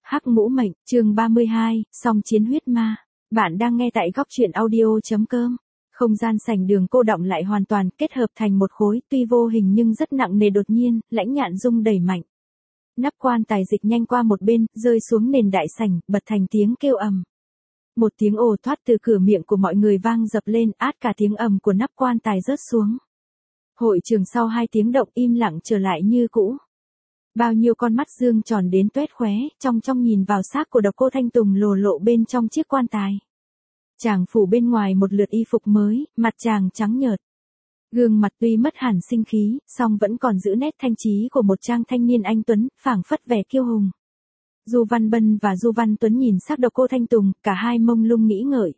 Hắc Ngũ Mệnh, chương 32, song chiến huyết ma. Bạn đang nghe tại góc truyện audio.com. Không gian sảnh đường cô đọng lại hoàn toàn kết hợp thành một khối, tuy vô hình nhưng rất nặng nề đột nhiên, Lãnh Nhạn Dung đẩy mạnh. Nắp quan tài dịch nhanh qua một bên, rơi xuống nền đại sảnh, bật thành tiếng kêu ầm. Một tiếng ồ thoát từ cửa miệng của mọi người vang dập lên, át cả tiếng ầm của nắp quan tài rớt xuống. Hội trường sau 2 tiếng động im lặng trở lại như cũ. Bao nhiêu con mắt dương tròn đến tuét khóe, trong nhìn vào xác của Độc Cô Thanh Tùng lồ lộ bên trong chiếc quan tài. Chàng phủ bên ngoài một lượt y phục mới, mặt chàng trắng nhợt. Gương mặt tuy mất hẳn sinh khí, song vẫn còn giữ nét thanh trí của một chàng thanh niên anh tuấn, phảng phất vẻ kiêu hùng. Du Văn Bân và Du Văn Tuấn nhìn xác Độc Cô Thanh Tùng, cả hai mông lung nghĩ ngợi.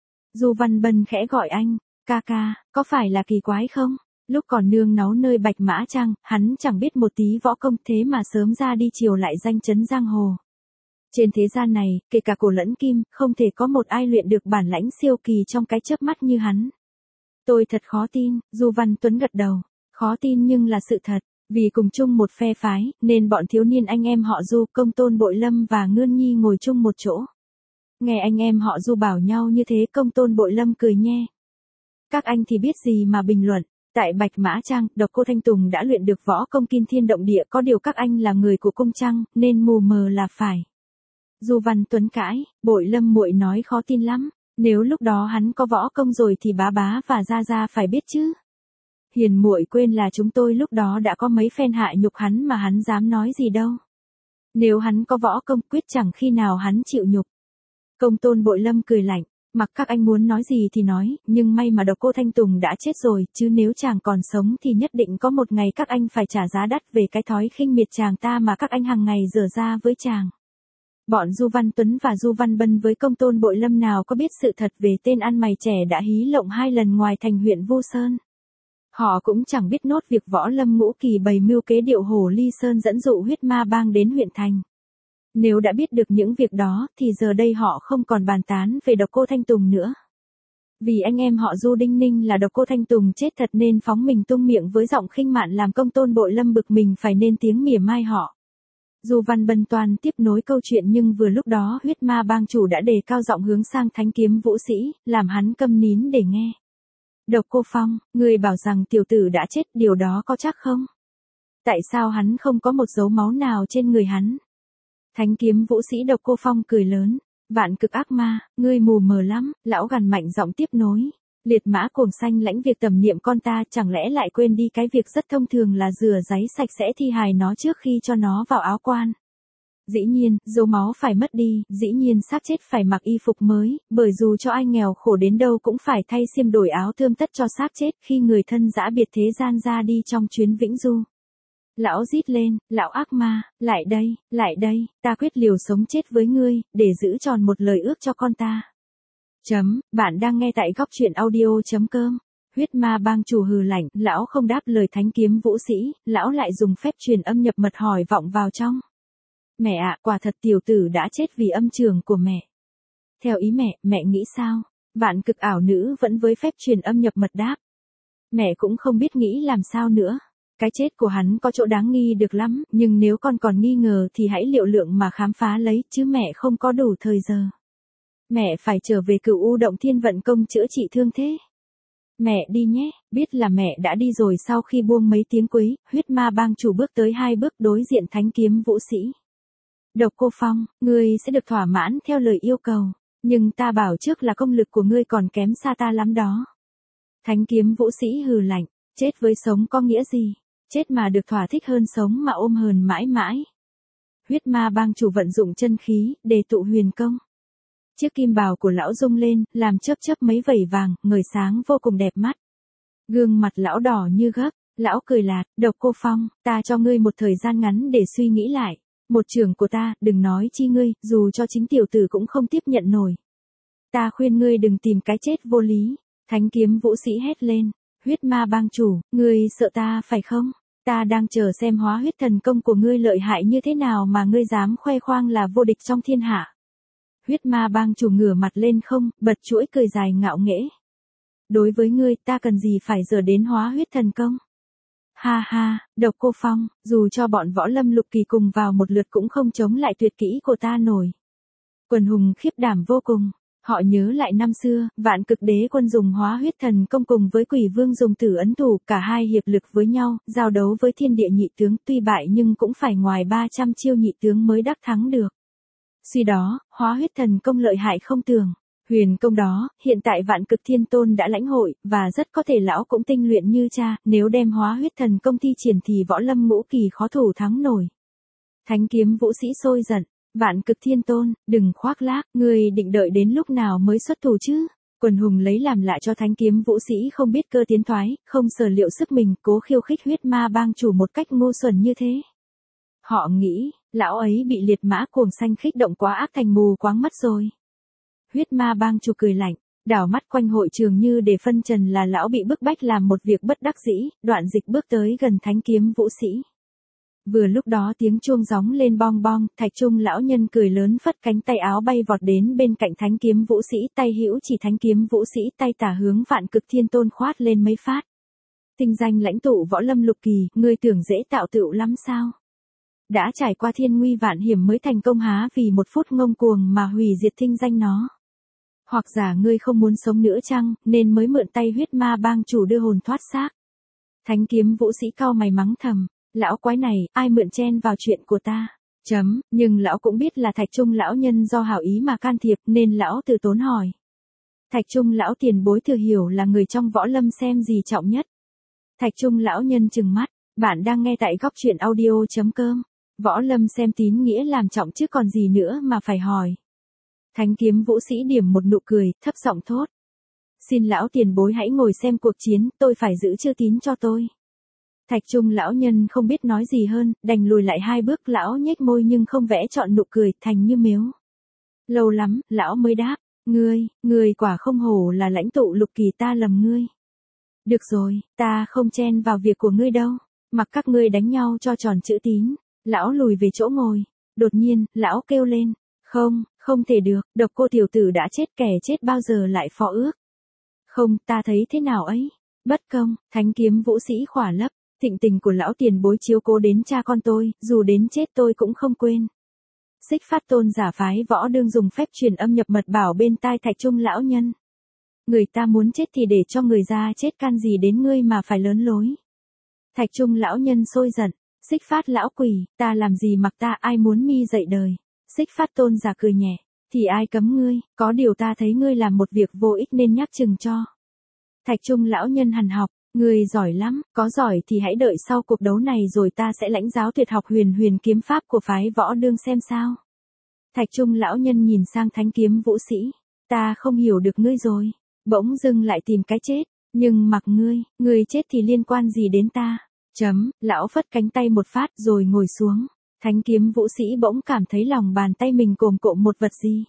Du Văn Bân khẽ gọi anh, ca ca, có phải là kỳ quái không? Lúc còn nương náu nơi Bạch Mã Trang, hắn chẳng biết một tí võ công thế mà sớm ra đi chiều lại danh chấn giang hồ. Trên thế gian này, kể cả cổ lẫn kim, không thể có một ai luyện được bản lãnh siêu kỳ trong cái chớp mắt như hắn. Tôi thật khó tin, Du Văn Tuấn gật đầu. Khó tin nhưng là sự thật, vì cùng chung một phe phái, nên bọn thiếu niên anh em họ Du, Công Tôn Bội Lâm và Ngươn Nhi ngồi chung một chỗ. Nghe anh em họ Du bảo nhau như thế, Công Tôn Bội Lâm cười nhe. Các anh thì biết gì mà bình luận. Tại Bạch Mã Trang, Độc Cô Thanh Tùng đã luyện được võ công kinh thiên động địa, có điều các anh là người của cung trăng, nên mù mờ là phải. Du Văn Tuấn cãi, Bội Lâm muội nói khó tin lắm, nếu lúc đó hắn có võ công rồi thì bá bá và gia gia phải biết chứ. Hiền muội quên là chúng tôi lúc đó đã có mấy phen hạ nhục hắn mà hắn dám nói gì đâu. Nếu hắn có võ công quyết chẳng khi nào hắn chịu nhục. Công Tôn Bội Lâm cười lạnh. Mặc các anh muốn nói gì thì nói, nhưng may mà Độc Cô Thanh Tùng đã chết rồi, chứ nếu chàng còn sống thì nhất định có một ngày các anh phải trả giá đắt về cái thói khinh miệt chàng ta mà các anh hàng ngày dở ra với chàng. Bọn Du Văn Tuấn và Du Văn Bân với Công Tôn Bội Lâm nào có biết sự thật về tên ăn mày trẻ đã hí lộng 2 lần ngoài thành huyện Vu Sơn. Họ cũng chẳng biết nốt việc Võ Lâm Ngũ Kỳ bày mưu kế điệu Hồ Ly Sơn dẫn dụ huyết ma bang đến huyện thành. Nếu đã biết được những việc đó, thì giờ đây họ không còn bàn tán về Độc Cô Thanh Tùng nữa. Vì anh em họ Du đinh ninh là Độc Cô Thanh Tùng chết thật nên phóng mình tung miệng với giọng khinh mạn làm Công Tôn Bội Lâm bực mình phải nên tiếng mỉa mai họ. Du Văn Bân toàn tiếp nối câu chuyện nhưng vừa lúc đó huyết ma bang chủ đã đề cao giọng hướng sang Thánh Kiếm Vũ Sĩ, làm hắn câm nín để nghe. Độc Cô Phong, người bảo rằng tiểu tử đã chết, điều đó có chắc không? Tại sao hắn không có một dấu máu nào trên người hắn? Thánh Kiếm Vũ Sĩ Độc Cô Phong cười lớn, vạn cực ác ma, ngươi mù mờ lắm, lão gằn mạnh giọng tiếp nối. Liệt mã cuồng xanh lãnh việc tầm niệm con ta, chẳng lẽ lại quên đi cái việc rất thông thường là rửa giấy sạch sẽ thi hài nó trước khi cho nó vào áo quan. Dĩ nhiên, dấu máu phải mất đi, dĩ nhiên xác chết phải mặc y phục mới, bởi dù cho ai nghèo khổ đến đâu cũng phải thay xiêm đổi áo tươm tất cho xác chết khi người thân dã biệt thế gian ra đi trong chuyến vĩnh du. Lão rít lên, lão ác ma, lại đây, ta quyết liều sống chết với ngươi, để giữ tròn một lời ước cho con ta. Bạn đang nghe tại góc truyện audio.com. Huyết ma bang chủ hừ lạnh, lão không đáp lời Thánh Kiếm Vũ Sĩ, lão lại dùng phép truyền âm nhập mật hỏi vọng vào trong. Mẹ ạ, quả thật tiểu tử đã chết vì âm trường của mẹ. Theo ý mẹ nghĩ sao? Vạn cực ảo nữ vẫn với phép truyền âm nhập mật đáp. Mẹ cũng không biết nghĩ làm sao nữa. Cái chết của hắn có chỗ đáng nghi được lắm, nhưng nếu con còn nghi ngờ thì hãy liệu lượng mà khám phá lấy, chứ mẹ không có đủ thời giờ. Mẹ phải trở về Cửu U Động Thiên vận công chữa trị thương thế. Mẹ đi nhé, biết là mẹ đã đi rồi. Sau khi buông mấy tiếng quấy, huyết ma bang chủ bước tới 2 bước đối diện Thánh Kiếm Vũ Sĩ. Độc Cô Phong, ngươi sẽ được thỏa mãn theo lời yêu cầu, nhưng ta bảo trước là công lực của ngươi còn kém xa ta lắm đó. Thánh Kiếm Vũ Sĩ hừ lạnh, chết với sống có nghĩa gì? Chết mà được thỏa thích hơn sống mà ôm hờn mãi mãi. Huyết ma bang chủ vận dụng chân khí, để tụ huyền công. Chiếc kim bào của lão rung lên, làm chớp mấy vẩy vàng, ngời sáng vô cùng đẹp mắt. Gương mặt lão đỏ như gấc, lão cười lạt, Độc Cô Phong, ta cho ngươi một thời gian ngắn để suy nghĩ lại. Một trường của ta, đừng nói chi ngươi, dù cho chính tiểu tử cũng không tiếp nhận nổi. Ta khuyên ngươi đừng tìm cái chết vô lý. Thánh Kiếm Vũ Sĩ hét lên. Huyết ma bang chủ, ngươi sợ ta phải không? Ta đang chờ xem hóa huyết thần công của ngươi lợi hại như thế nào mà ngươi dám khoe khoang là vô địch trong thiên hạ. Huyết ma bang chủ ngửa mặt lên không, bật chuỗi cười dài ngạo nghễ. Đối với ngươi ta cần gì phải giờ đến hóa huyết thần công? Ha ha, Độc Cô Phong, dù cho bọn Võ Lâm Lục Kỳ cùng vào một lượt cũng không chống lại tuyệt kỹ của ta nổi. Quần hùng khiếp đảm vô cùng. Họ nhớ lại năm xưa, Vạn Cực Đế Quân dùng Hóa Huyết Thần Công cùng với Quỷ Vương dùng Tử Ấn Thủ, cả hai hiệp lực với nhau, giao đấu với Thiên Địa nhị tướng, tuy bại nhưng cũng phải ngoài 300 chiêu nhị tướng mới đắc thắng được. Suy đó, Hóa Huyết Thần Công lợi hại không tưởng. Huyền công đó, hiện tại Vạn Cực Thiên Tôn đã lãnh hội, và rất có thể lão cũng tinh luyện như cha, nếu đem Hóa Huyết Thần Công thi triển thì Võ Lâm ngũ kỳ khó thủ thắng nổi. Thánh kiếm vũ sĩ sôi giận. Vạn Cực Thiên Tôn, đừng khoác lác, ngươi định đợi đến lúc nào mới xuất thủ chứ? Quần hùng lấy làm lạ cho thánh kiếm vũ sĩ không biết cơ tiến thoái, không sở liệu sức mình, cố khiêu khích huyết ma bang chủ một cách ngu xuẩn như thế. Họ nghĩ, lão ấy bị liệt mã cuồng xanh khích động quá ác thành mù quáng mắt rồi. Huyết ma bang chủ cười lạnh, đảo mắt quanh hội trường như để phân trần là lão bị bức bách làm một việc bất đắc dĩ, Đoạn Dịch bước tới gần thánh kiếm vũ sĩ. Vừa lúc đó tiếng chuông gióng lên bong bong, Thạch Trung lão nhân cười lớn phất cánh tay áo bay vọt đến bên cạnh thánh kiếm vũ sĩ, tay hữu chỉ thánh kiếm vũ sĩ, tay tả hướng Vạn Cực Thiên Tôn khoát lên mấy phát. Tinh danh lãnh tụ Võ Lâm Lục Kỳ, ngươi tưởng dễ tạo tựu lắm sao? Đã trải qua thiên nguy vạn hiểm mới thành công há vì một phút ngông cuồng mà hủy diệt tinh danh nó. Hoặc giả ngươi không muốn sống nữa chăng, nên mới mượn tay huyết ma bang chủ đưa hồn thoát xác. Thánh kiếm vũ sĩ cau mày mắng thầm. Lão quái này, ai mượn chen vào chuyện của ta? Nhưng lão cũng biết là Thạch Trung lão nhân do hảo ý mà can thiệp nên lão từ tốn hỏi. Thạch Trung lão tiền bối thừa hiểu là người trong võ lâm xem gì trọng nhất. Thạch Trung lão nhân trừng mắt, bạn đang nghe tại góc truyện audio.com. Võ lâm xem tín nghĩa làm trọng chứ còn gì nữa mà phải hỏi. Thánh kiếm vũ sĩ điểm một nụ cười, thấp giọng thốt. Xin lão tiền bối hãy ngồi xem cuộc chiến, tôi phải giữ chữ tín cho tôi. Thạch Trung lão nhân không biết nói gì hơn, đành lùi lại hai bước, lão nhếch môi nhưng không vẽ trọn nụ cười, thành như mếu. Lâu lắm, lão mới đáp, ngươi quả không hổ là lãnh tụ Lục Kỳ, ta lầm ngươi. Được rồi, ta không chen vào việc của ngươi đâu, mặc các ngươi đánh nhau cho tròn chữ tín. Lão lùi về chỗ ngồi, đột nhiên, lão kêu lên, không thể được, Độc Cô tiểu tử đã chết, kẻ chết bao giờ lại phó ước. Không, ta thấy thế nào ấy, bất công, thánh kiếm vũ sĩ khỏa lấp. Thịnh tình của lão tiền bối chiếu cố đến cha con tôi, dù đến chết tôi cũng không quên. Xích Phát Tôn giả phái Võ Đương dùng phép truyền âm nhập mật bảo bên tai Thạch Trung lão nhân. Người ta muốn chết thì để cho người ra chết, can gì đến ngươi mà phải lớn lối. Thạch Trung lão nhân sôi giận, Xích Phát lão quỷ, ta làm gì mặc ta, ai muốn mi dậy đời. Xích Phát Tôn giả cười nhẹ, thì ai cấm ngươi, có điều ta thấy ngươi làm một việc vô ích nên nhắc chừng cho. Thạch Trung lão nhân hằn học. Ngươi giỏi lắm, có giỏi thì hãy đợi sau cuộc đấu này rồi ta sẽ lãnh giáo tuyệt học huyền kiếm pháp của phái Võ Đương xem sao. Thạch Trung lão nhân nhìn sang thánh kiếm vũ sĩ, ta không hiểu được ngươi rồi, bỗng dưng lại tìm cái chết, nhưng mặc ngươi chết thì liên quan gì đến ta. Lão phất cánh tay một phát rồi ngồi xuống, thánh kiếm vũ sĩ bỗng cảm thấy lòng bàn tay mình cồm cộm một vật gì.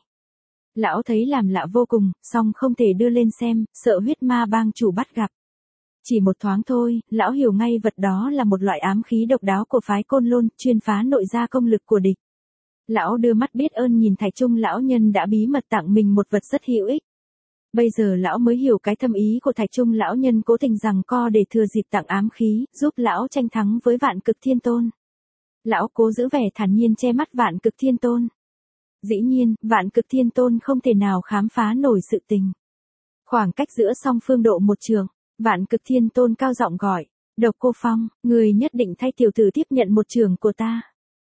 Lão thấy làm lạ vô cùng, song không thể đưa lên xem, sợ huyết ma bang chủ bắt gặp. Chỉ một thoáng thôi, lão hiểu ngay vật đó là một loại ám khí độc đáo của phái Côn Lôn, chuyên phá nội gia công lực của địch. Lão đưa mắt biết ơn nhìn Thạch Trung lão nhân đã bí mật tặng mình một vật rất hữu ích. Bây giờ lão mới hiểu cái thâm ý của Thạch Trung lão nhân cố tình giằng co để thừa dịp tặng ám khí, giúp lão tranh thắng với Vạn Cực Thiên Tôn. Lão cố giữ vẻ thản nhiên che mắt Vạn Cực Thiên Tôn. Dĩ nhiên, Vạn Cực Thiên Tôn không thể nào khám phá nổi sự tình. Khoảng cách giữa song phương độ một trường. Vạn Cực Thiên Tôn cao giọng gọi, Độc Cô Phong, người nhất định thay tiểu tử tiếp nhận một trường của ta.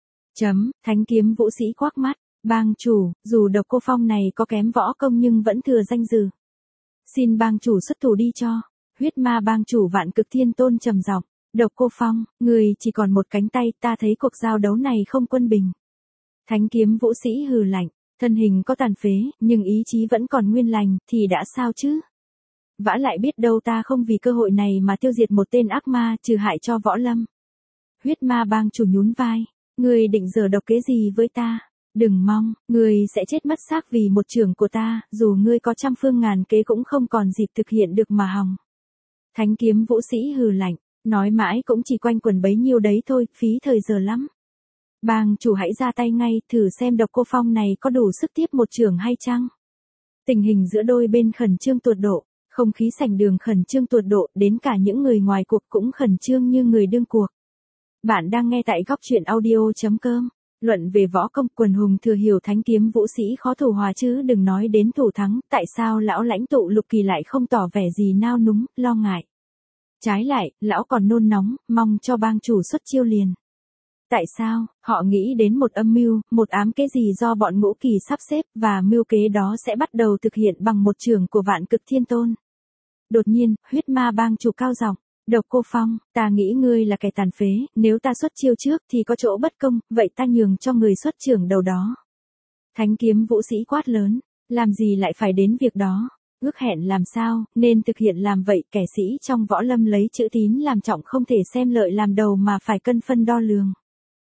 Thánh kiếm vũ sĩ quắc mắt, bang chủ, dù Độc Cô Phong này có kém võ công nhưng vẫn thừa danh dự. Xin bang chủ xuất thủ đi cho. Huyết ma bang chủ Vạn Cực Thiên Tôn trầm giọng, Độc Cô Phong, người chỉ còn một cánh tay, ta thấy cuộc giao đấu này không quân bình. Thánh kiếm vũ sĩ hừ lạnh, thân hình có tàn phế, nhưng ý chí vẫn còn nguyên lành, thì đã sao chứ? Vả lại biết đâu ta không vì cơ hội này mà tiêu diệt một tên ác ma trừ hại cho võ lâm. Huyết ma bang chủ nhún vai, ngươi định giở độc kế gì với ta? Đừng mong, ngươi sẽ chết mất xác vì một trường của ta, dù ngươi có trăm phương ngàn kế cũng không còn dịp thực hiện được mà hòng. Thánh kiếm vũ sĩ hừ lạnh, nói mãi cũng chỉ quanh quẩn bấy nhiêu đấy thôi, phí thời giờ lắm. Bang chủ hãy ra tay ngay, thử xem Độc Cô Phong này có đủ sức tiếp một trường hay chăng? Tình hình giữa đôi bên khẩn trương tột độ. Không khí sảnh đường khẩn trương tột độ, đến cả những người ngoài cuộc cũng khẩn trương như người đương cuộc. Bạn đang nghe tại góc truyện audio.com. Luận về võ công, quần hùng thừa hiểu thánh kiếm vũ sĩ khó thủ hòa chứ đừng nói đến thủ thắng, tại sao lão lãnh tụ Lục Kỳ lại không tỏ vẻ gì nao núng, lo ngại. Trái lại, lão còn nôn nóng, mong cho bang chủ xuất chiêu liền. Tại sao? Họ nghĩ đến một âm mưu, một ám kế gì do bọn Ngũ Kỳ sắp xếp, và mưu kế đó sẽ bắt đầu thực hiện bằng một chưởng của Vạn Cực Thiên Tôn. Đột nhiên, huyết ma bang chủ cao giọng, Độc Cô Phong, ta nghĩ ngươi là kẻ tàn phế, nếu ta xuất chiêu trước thì có chỗ bất công, vậy ta nhường cho người xuất chưởng đầu đó. Thánh kiếm vũ sĩ quát lớn, làm gì lại phải đến việc đó, ước hẹn làm sao, nên thực hiện làm vậy, kẻ sĩ trong võ lâm lấy chữ tín làm trọng, không thể xem lợi làm đầu mà phải cân phân đo lường.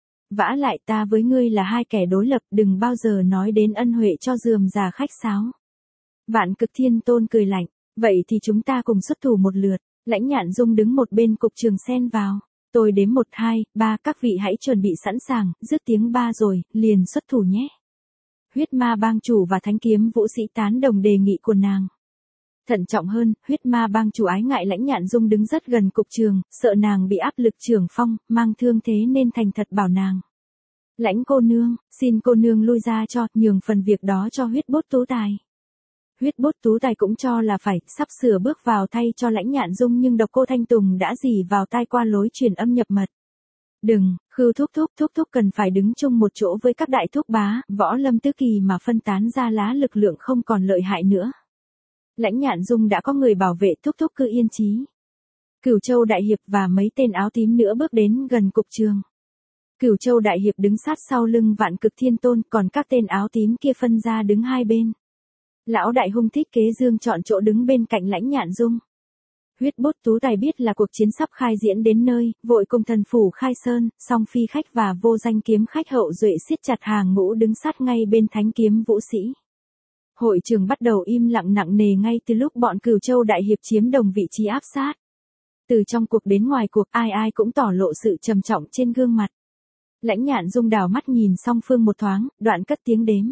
Vả lại ta với ngươi là hai kẻ đối lập, đừng bao giờ nói đến ân huệ cho rườm rà khách sáo. Vạn Cực Thiên Tôn cười lạnh, vậy thì chúng ta cùng xuất thủ một lượt. Lãnh Nhạn Dung đứng một bên cục trường xen vào. Tôi đếm 1, 2, 3, các vị hãy chuẩn bị sẵn sàng, dứt tiếng 3 rồi, liền xuất thủ nhé. Huyết ma bang chủ và thánh kiếm vũ sĩ tán đồng đề nghị của nàng. Thận trọng hơn, huyết ma bang chủ ái ngại Lãnh Nhạn Dung đứng rất gần cục trường, sợ nàng bị áp lực trưởng phong, mang thương thế nên thành thật bảo nàng. Lãnh cô nương, xin cô nương lui ra cho, nhường phần việc đó cho Huyết Bốt Tú Tài. Huyết Bốt Tú Tài cũng cho là phải, sắp sửa bước vào thay cho Lãnh Nhạn Dung nhưng Độc Cô Thanh Tùng đã dì vào tai qua lối truyền âm nhập mật. Đừng, Khưu thúc thúc cần phải đứng chung một chỗ với các đại thúc bá, võ lâm tứ kỳ mà phân tán ra lá lực lượng không còn lợi hại nữa. Lãnh Nhạn Dung đã có người bảo vệ, thúc cứ yên chí. Cửu Châu Đại Hiệp và mấy tên áo tím nữa bước đến gần cục trường. Cửu Châu Đại Hiệp đứng sát sau lưng Vạn Cực Thiên Tôn, còn các tên áo tím kia phân ra đứng hai bên. Lão đại hung Thích Kế Dương chọn chỗ đứng bên cạnh Lãnh Nhạn Dung. Huyết Bốt Tú Tài biết là cuộc chiến sắp khai diễn đến nơi, vội cùng thần phủ Khai Sơn, Song Phi khách và Vô Danh kiếm khách hậu duệ siết chặt hàng ngũ đứng sát ngay bên thánh kiếm vũ sĩ. Hội trường bắt đầu im lặng nặng nề ngay từ lúc bọn Cửu Châu Đại Hiệp chiếm đồng vị trí áp sát. Từ trong cuộc đến ngoài cuộc, ai cũng tỏ lộ sự trầm trọng trên gương mặt. Lãnh Nhạn Dung đảo mắt nhìn song phương một thoáng, đoạn cất tiếng đếm.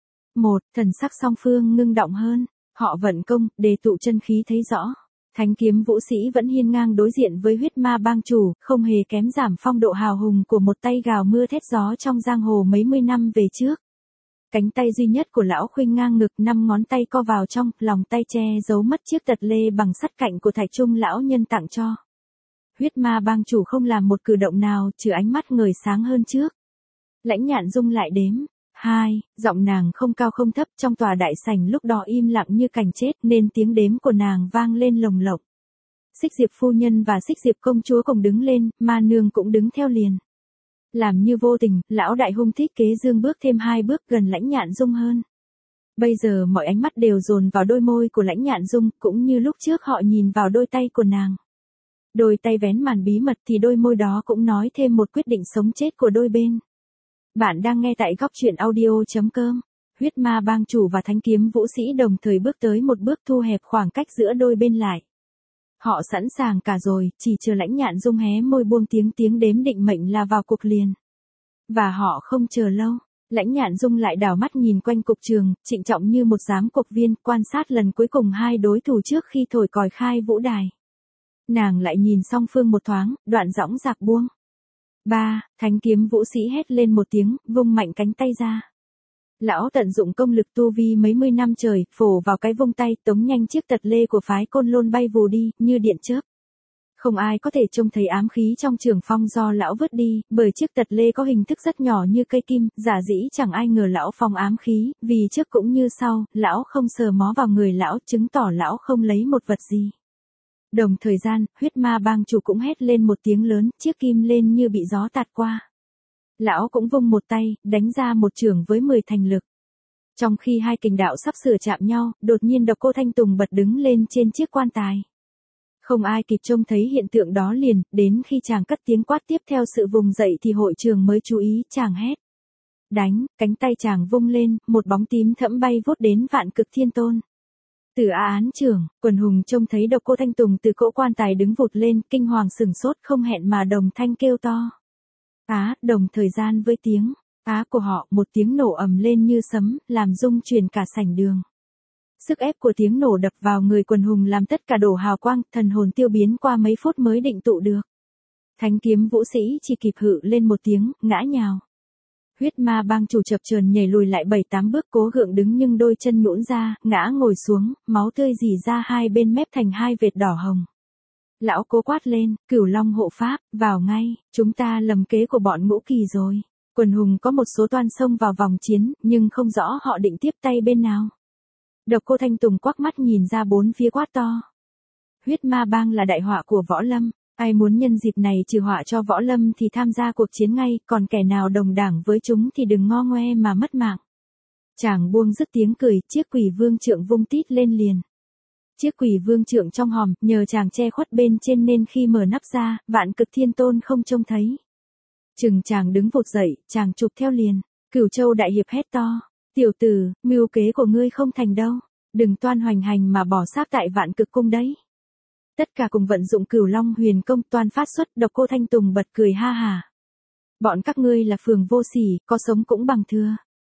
1, thần sắc song phương ngưng động hơn, họ vận công, đề tụ chân khí thấy rõ. Thánh kiếm vũ sĩ vẫn hiên ngang đối diện với huyết ma bang chủ, không hề kém giảm phong độ hào hùng của một tay gào mưa thét gió trong giang hồ mấy mươi năm về trước. Cánh tay duy nhất của lão khuynh ngang ngực, 5 ngón tay co vào trong, lòng tay che giấu mất chiếc tật lê bằng sắt cạnh của Thạch Trung lão nhân tặng cho. Huyết ma bang chủ không làm một cử động nào, trừ ánh mắt ngời sáng hơn trước. Lãnh Nhạn Dung lại đếm. 2, giọng nàng không cao không thấp, trong tòa đại sảnh lúc đó im lặng như cảnh chết nên tiếng đếm của nàng vang lên lồng lộng. Xích Diệp phu nhân và Xích Diệp công chúa cùng đứng lên, ma nương cũng đứng theo liền. Làm như vô tình, lão đại hung Thích Kế Dương bước thêm 2 bước gần Lãnh Nhạn Dung hơn. Bây giờ mọi ánh mắt đều dồn vào đôi môi của Lãnh Nhạn Dung, cũng như lúc trước họ nhìn vào đôi tay của nàng. Đôi tay vén màn bí mật thì đôi môi đó cũng nói thêm một quyết định sống chết của đôi bên. Bạn đang nghe tại góc truyện audio.com. Huyết ma bang chủ và thánh kiếm vũ sĩ đồng thời bước tới một bước thu hẹp khoảng cách giữa đôi bên lại. Họ sẵn sàng cả rồi, chỉ chờ Lãnh Nhạn Dung hé môi buông tiếng đếm định mệnh là vào cuộc liền. Và họ không chờ lâu. Lãnh Nhạn Dung lại đảo mắt nhìn quanh cục trường, trịnh trọng như một giám cục viên, quan sát lần cuối cùng hai đối thủ trước khi thổi còi khai vũ đài. Nàng lại nhìn song phương một thoáng, đoạn dõng dạc buông. 3, thánh kiếm vũ sĩ hét lên một tiếng, vung mạnh cánh tay ra. Lão tận dụng công lực tu vi mấy mươi năm trời, phổ vào cái vung tay, tống nhanh chiếc tật lê của phái Côn Lôn bay vù đi, như điện chớp. Không ai có thể trông thấy ám khí trong trường phong do lão vứt đi, bởi chiếc tật lê có hình thức rất nhỏ như cây kim, giả dĩ chẳng ai ngờ lão phong ám khí, vì trước cũng như sau, lão không sờ mó vào người lão, chứng tỏ lão không lấy một vật gì. Đồng thời gian, huyết ma bang chủ cũng hét lên một tiếng lớn, chiếc kim lên như bị gió tạt qua. Lão cũng vung một tay, đánh ra một chưởng với 10 thành lực. Trong khi hai kình đạo sắp sửa chạm nhau, đột nhiên Độc Cô Thanh Tùng bật đứng lên trên chiếc quan tài. Không ai kịp trông thấy hiện tượng đó liền, đến khi chàng cất tiếng quát tiếp theo sự vùng dậy thì hội trường mới chú ý, chàng hét. Đánh, cánh tay chàng vung lên, một bóng tím thẫm bay vút đến Vạn Cực Thiên Tôn. Từ án trưởng, quần hùng trông thấy Độc Cô Thanh Tùng từ cỗ quan tài đứng vụt lên, kinh hoàng sửng sốt không hẹn mà đồng thanh kêu to. Đồng thời gian với tiếng của họ, một tiếng nổ ầm lên như sấm, làm rung chuyển cả sảnh đường. Sức ép của tiếng nổ đập vào người quần hùng làm tất cả đổ hào quang, thần hồn tiêu biến qua mấy phút mới định tụ được. Thánh kiếm vũ sĩ chỉ kịp hự lên một tiếng, ngã nhào. Huyết ma bang chủ chập chờn nhảy lùi lại 7-8 bước cố gượng đứng nhưng đôi chân nhũn ra, ngã ngồi xuống, máu tươi rỉ ra hai bên mép thành hai vệt đỏ hồng. Lão cố quát lên, Cửu Long hộ pháp, vào ngay, chúng ta lầm kế của bọn Ngũ Kỳ rồi. Quần hùng có một số toan xông vào vòng chiến, nhưng không rõ họ định tiếp tay bên nào. Độc Cô Thanh Tùng quắc mắt nhìn ra bốn phía quát to. Huyết ma bang là đại họa của võ lâm, ai muốn nhân dịp này trừ họa cho võ lâm thì tham gia cuộc chiến ngay, còn kẻ nào đồng đảng với chúng thì đừng ngo ngoe mà mất mạng. Chàng buông dứt tiếng cười, chiếc quỷ vương trượng vung tít lên liền. Chiếc quỷ vương trượng trong hòm, nhờ chàng che khuất bên trên nên khi mở nắp ra, Vạn Cực Thiên Tôn không trông thấy. Chừng chàng đứng vụt dậy, chàng chụp theo liền. Cửu Châu đại hiệp hét to. Tiểu tử, mưu kế của ngươi không thành đâu. Đừng toan hoành hành mà bỏ xác tại Vạn Cực cung đấy. Tất cả cùng vận dụng Cửu Long huyền công toan phát xuất. Độc Cô Thanh Tùng bật cười ha hà. Bọn các ngươi là phường vô sỉ, có sống cũng bằng thưa.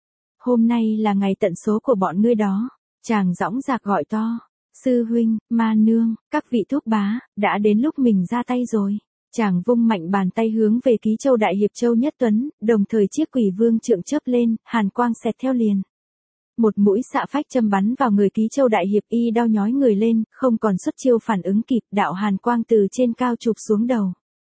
Hôm nay là ngày tận số của bọn ngươi đó. Chàng dõng dạc gọi to. Sư huynh, ma nương, các vị thúc bá, đã đến lúc mình ra tay rồi. Chàng vung mạnh bàn tay hướng về Ký Châu đại hiệp Châu Nhất Tuấn, đồng thời chiếc quỷ vương trượng chớp lên, hàn quang xẹt theo liền. Một mũi xạ phách châm bắn vào người Ký Châu đại hiệp, y đau nhói người lên, không còn xuất chiêu phản ứng kịp, đạo hàn quang từ trên cao chụp xuống đầu.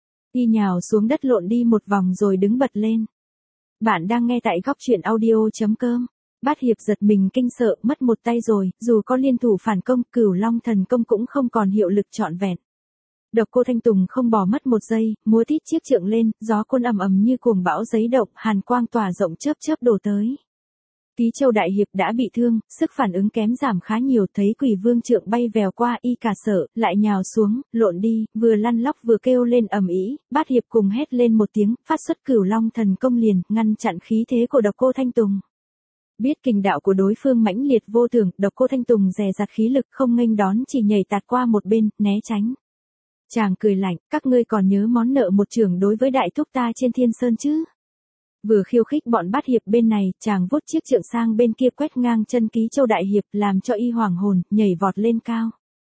Y nhào xuống đất lộn đi một vòng rồi đứng bật lên. Bạn đang nghe tại góc truyện audio.com. Bát hiệp giật mình kinh sợ, mất một tay rồi, dù có liên thủ phản công, Cửu Long thần công cũng không còn hiệu lực trọn vẹn. Độc Cô Thanh Tùng không bỏ mất một giây, múa tít chiếc trượng lên, gió cuốn ầm ầm như cuồng bão giấy động, hàn quang tỏa rộng chớp chớp đổ tới. Ký Châu đại hiệp đã bị thương, sức phản ứng kém giảm khá nhiều, thấy quỷ vương trượng bay vèo qua y cả sợ, lại nhào xuống, lộn đi, vừa lăn lóc vừa kêu lên ầm ĩ, bát hiệp cùng hét lên một tiếng, phát xuất Cửu Long thần công liền, ngăn chặn khí thế của Độc Cô Thanh Tùng. Biết kình đạo của đối phương mãnh liệt vô thường, Độc Cô Thanh Tùng dè dặt khí lực không nghênh đón chỉ nhảy tạt qua một bên, né tránh. Chàng cười lạnh, các ngươi còn nhớ món nợ một chưởng đối với đại thúc ta trên Thiên Sơn chứ? Vừa khiêu khích bọn bát hiệp bên này, chàng vuốt chiếc trượng sang bên kia quét ngang chân Ký Châu đại hiệp, làm cho y hoảng hồn, nhảy vọt lên cao.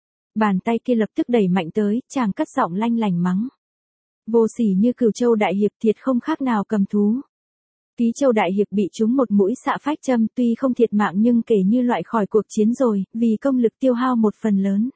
Bàn tay kia lập tức đẩy mạnh tới, chàng cất giọng lanh lảnh mắng. Vô sỉ như Cửu Châu đại hiệp thiệt không khác nào cầm thú. Ký Châu đại hiệp bị trúng một mũi xạ phách châm, tuy không thiệt mạng nhưng kể như loại khỏi cuộc chiến rồi, vì công lực tiêu hao một phần lớn.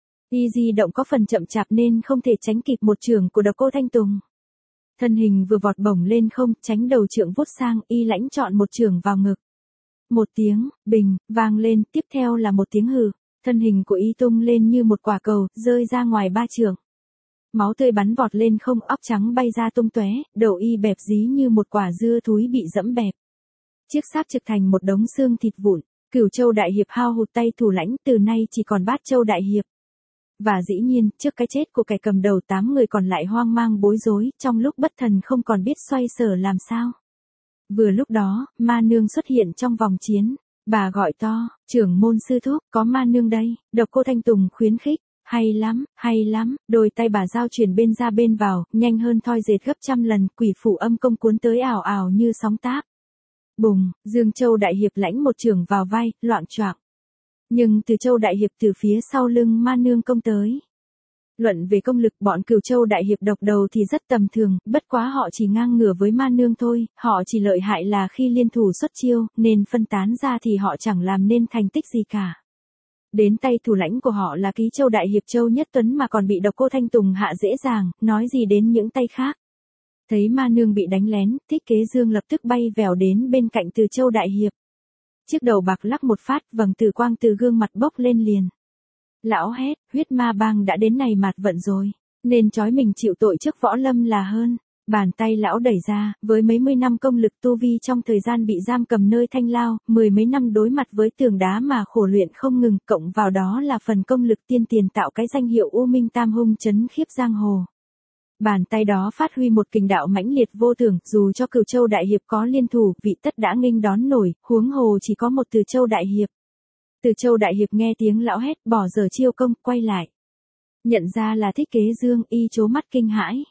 Y di động có phần chậm chạp nên không thể tránh kịp một chưởng của Độc Cô Thanh Tùng. Thân hình vừa vọt bổng lên không, tránh đầu trượng vút sang, y lãnh chọn một chưởng vào ngực. Một tiếng, bình, vang lên, tiếp theo là một tiếng hừ, thân hình của y tung lên như một quả cầu, rơi ra ngoài 3 trượng. Máu tươi bắn vọt lên không, óc trắng bay ra tung tóe, đầu y bẹp dí như một quả dưa thúi bị dẫm bẹp. Chiếc xác trực thành một đống xương thịt vụn. Cửu Châu đại hiệp hao hụt tay thủ lãnh, từ nay chỉ còn Bát Châu đại hiệp. Và dĩ nhiên, trước cái chết của kẻ cầm đầu 8 người còn lại hoang mang bối rối, trong lúc bất thần không còn biết xoay sở làm sao. Vừa lúc đó, ma nương xuất hiện trong vòng chiến. Bà gọi to, trưởng môn sư thúc, có ma nương đây. Độc Cô Thanh Tùng khuyến khích. Hay lắm, đôi tay bà giao chuyển bên ra bên vào, nhanh hơn thoi dệt gấp trăm lần, quỷ phủ âm công cuốn tới ảo ảo như sóng táp. Bùng, Dương Châu đại hiệp lãnh một chưởng vào vai, loạng choạng. Nhưng Từ Châu đại hiệp từ phía sau lưng ma nương công tới. Luận về công lực, bọn Cửu Châu đại hiệp độc đầu thì rất tầm thường, bất quá họ chỉ ngang ngửa với ma nương thôi, họ chỉ lợi hại là khi liên thủ xuất chiêu, nên phân tán ra thì họ chẳng làm nên thành tích gì cả. Đến tay thủ lãnh của họ là Ký Châu đại hiệp Châu Nhất Tuấn mà còn bị Độc Cô Thanh Tùng hạ dễ dàng, nói gì đến những tay khác. Thấy ma nương bị đánh lén, Thích Kế Dương lập tức bay vèo đến bên cạnh Từ Châu đại hiệp. Chiếc đầu bạc lắc một phát, vầng tử quang từ gương mặt bốc lên liền. Lão hét, huyết ma bang đã đến này mạt vận rồi, nên trói mình chịu tội trước võ lâm là hơn. Bàn tay lão đẩy ra, với mấy mươi năm công lực tu vi trong thời gian bị giam cầm nơi Thanh Lao, 10 mấy năm đối mặt với tường đá mà khổ luyện không ngừng, cộng vào đó là phần công lực tiên tiền tạo cái danh hiệu U Minh Tam Hung chấn khiếp giang hồ. Bàn tay đó phát huy một kình đạo mãnh liệt vô thường, dù cho Cửu Châu đại hiệp có liên thủ, vị tất đã nghênh đón nổi, huống hồ chỉ có một Từ Châu đại hiệp. Từ Châu đại hiệp nghe tiếng lão hét, bỏ dở chiêu công, quay lại. Nhận ra là Thích Kế Dương, y trố mắt kinh hãi.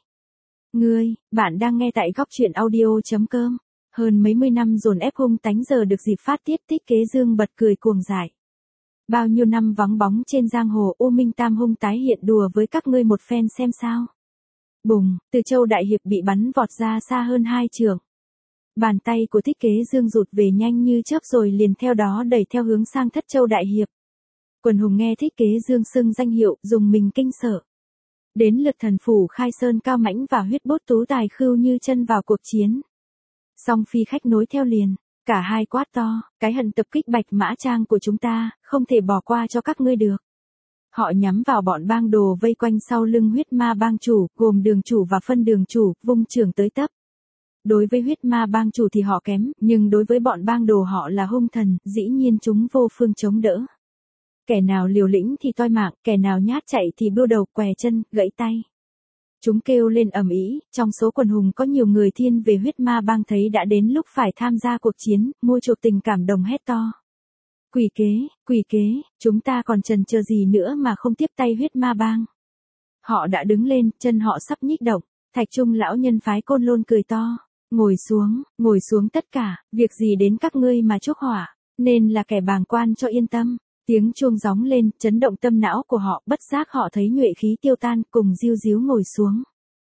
Bạn đang nghe tại góc truyện audio.com. Hơn mấy mươi năm dồn ép hung tánh giờ được dịp phát tiết, Thích Kế Dương bật cười cuồng dại. Bao nhiêu năm vắng bóng trên giang hồ, U Minh Tam Hung tái hiện đùa với các ngươi một phen xem sao. Bùng, Từ Châu Đại Hiệp bị bắn vọt ra xa hơn 2 trượng. Bàn tay của Thích Kế Dương rụt về nhanh như chớp rồi liền theo đó đẩy theo hướng sang Thất Châu Đại Hiệp. Quần hùng nghe Thích Kế Dương xưng danh hiệu, dùng mình kinh sợ. Đến lượt thần phủ Khai Sơn Cao Mãnh và Huyết Bốt Tú Tài Khưu như chân vào cuộc chiến. Song phi khách nối theo liền, cả hai quát to, cái hận tập kích Bạch Mã Trang của chúng ta, không thể bỏ qua cho các ngươi được. Họ nhắm vào bọn bang đồ vây quanh sau lưng Huyết Ma bang chủ, gồm đường chủ và phân đường chủ, vung trường tới tấp. Đối với Huyết Ma bang chủ thì họ kém, nhưng đối với bọn bang đồ họ là hung thần, dĩ nhiên chúng vô phương chống đỡ. Kẻ nào liều lĩnh thì toi mạng, kẻ nào nhát chạy thì bươu đầu, què chân, gãy tay. Chúng kêu lên ầm ĩ, trong số quần hùng có nhiều người thiên về Huyết Ma bang thấy đã đến lúc phải tham gia cuộc chiến, mua chuộc tình cảm đồng hét to. Quỷ kế, chúng ta còn chần chờ gì nữa mà không tiếp tay Huyết Ma bang. Họ đã đứng lên, chân họ sắp nhích động, Thạch Trung lão nhân phái Côn Lôn cười to, ngồi xuống tất cả, việc gì đến các ngươi mà chuốc hỏa, nên là kẻ bàng quan cho yên tâm. Tiếng chuông gióng lên, chấn động tâm não của họ, bất giác họ thấy nhuệ khí tiêu tan, cùng diu díu ngồi xuống.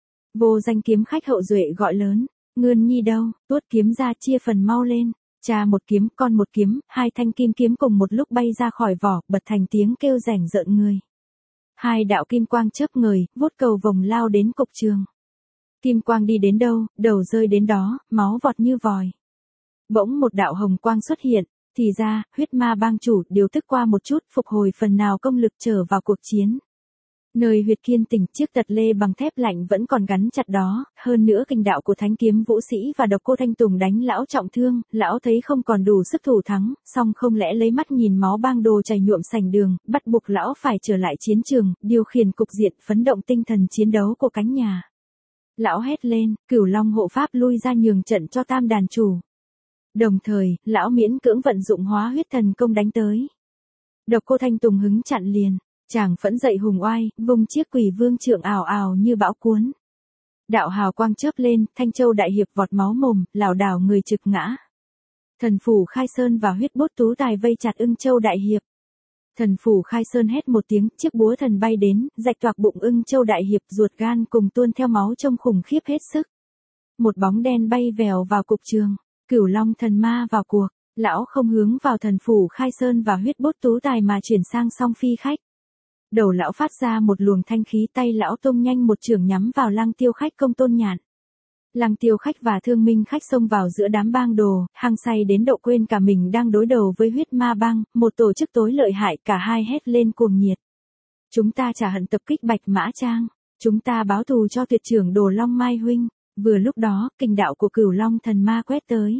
Vô Danh kiếm khách Hậu Duệ gọi lớn, Ngươn Nhi đâu, tuốt kiếm ra chia phần mau lên. Cha một kiếm, con một kiếm, hai thanh kim kiếm cùng một lúc bay ra khỏi vỏ, bật thành tiếng kêu rảnh rợn người. Hai đạo kim quang chớp ngời, vuốt cầu vồng lao đến cục trường. Kim quang đi đến đâu, đầu rơi đến đó, máu vọt như vòi. Bỗng một đạo hồng quang xuất hiện. Thì ra, Huyết Ma bang chủ điều tức qua một chút, phục hồi phần nào công lực trở vào cuộc chiến. Nơi huyệt kiên tỉnh, chiếc tật lê bằng thép lạnh vẫn còn gắn chặt đó, hơn nữa kình đạo của Thánh Kiếm Vũ Sĩ và Độc Cô Thanh Tùng đánh lão trọng thương, lão thấy không còn đủ sức thủ thắng, song không lẽ lấy mắt nhìn máu bang đồ chảy nhuộm sành đường, bắt buộc lão phải trở lại chiến trường, điều khiển cục diện, phấn động tinh thần chiến đấu của cánh nhà. Lão hét lên, Cửu Long hộ pháp lui ra nhường trận cho Tam đàn chủ. Đồng thời, lão miễn cưỡng vận dụng Hóa Huyết Thần công đánh tới. Độc Cô Thanh Tùng hứng chặn liền, chàng phẫn dậy hùng oai, vung chiếc Quỷ Vương trượng ảo ảo như bão cuốn. Đạo hào quang chớp lên, Thanh Châu Đại Hiệp vọt máu mồm, lảo đảo người trực ngã. Thần phủ Khai Sơn và Huyết Bốt Tú Tài vây chặt Ưng Châu Đại Hiệp. Thần phủ Khai Sơn hét một tiếng, chiếc búa thần bay đến, rạch toạc bụng Ưng Châu Đại Hiệp, ruột gan cùng tuôn theo máu trông khủng khiếp hết sức. Một bóng đen bay vèo vào cục trường. Cửu Long thần ma vào cuộc, lão không hướng vào thần phủ Khai Sơn và Huyết Bốt Tú Tài mà chuyển sang song phi khách. Đầu lão phát ra một luồng thanh khí, tay lão tung nhanh một chưởng nhắm vào Lăng Tiêu khách Công Tôn Nhạn. Lăng Tiêu khách và Thương Minh khách xông vào giữa đám bang đồ, hăng say đến độ quên cả mình đang đối đầu với Huyết Ma bang, một tổ chức tối lợi hại, cả hai hét lên cuồng nhiệt. Chúng ta trả hận tập kích Bạch Mã Trang, chúng ta báo thù cho tuyệt trưởng Đồ Long Mai huynh. Vừa lúc đó, kình đạo của Cửu Long thần ma quét tới.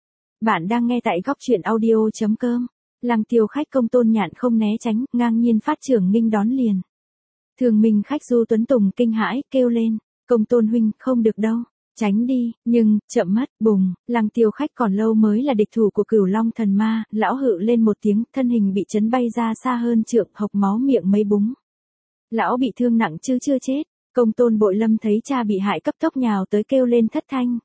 Bạn đang nghe tại góc truyện audio.com. Lăng Tiêu khách Công Tôn Nhạn không né tránh, ngang nhiên phát trưởng nghênh đón liền. Thương Minh khách Du Tuấn Tùng kinh hãi, kêu lên, Công Tôn huynh, không được đâu, tránh đi, nhưng, chậm mất, bùng, Lăng Tiêu khách còn lâu mới là địch thủ của Cửu Long thần ma, lão hự lên một tiếng, thân hình bị chấn bay ra xa hơn trượng, hộc máu miệng mấy búng. Lão bị thương nặng chứ chưa chết. Công Tôn Bội Lâm thấy cha bị hại cấp tốc nhào tới kêu lên thất thanh.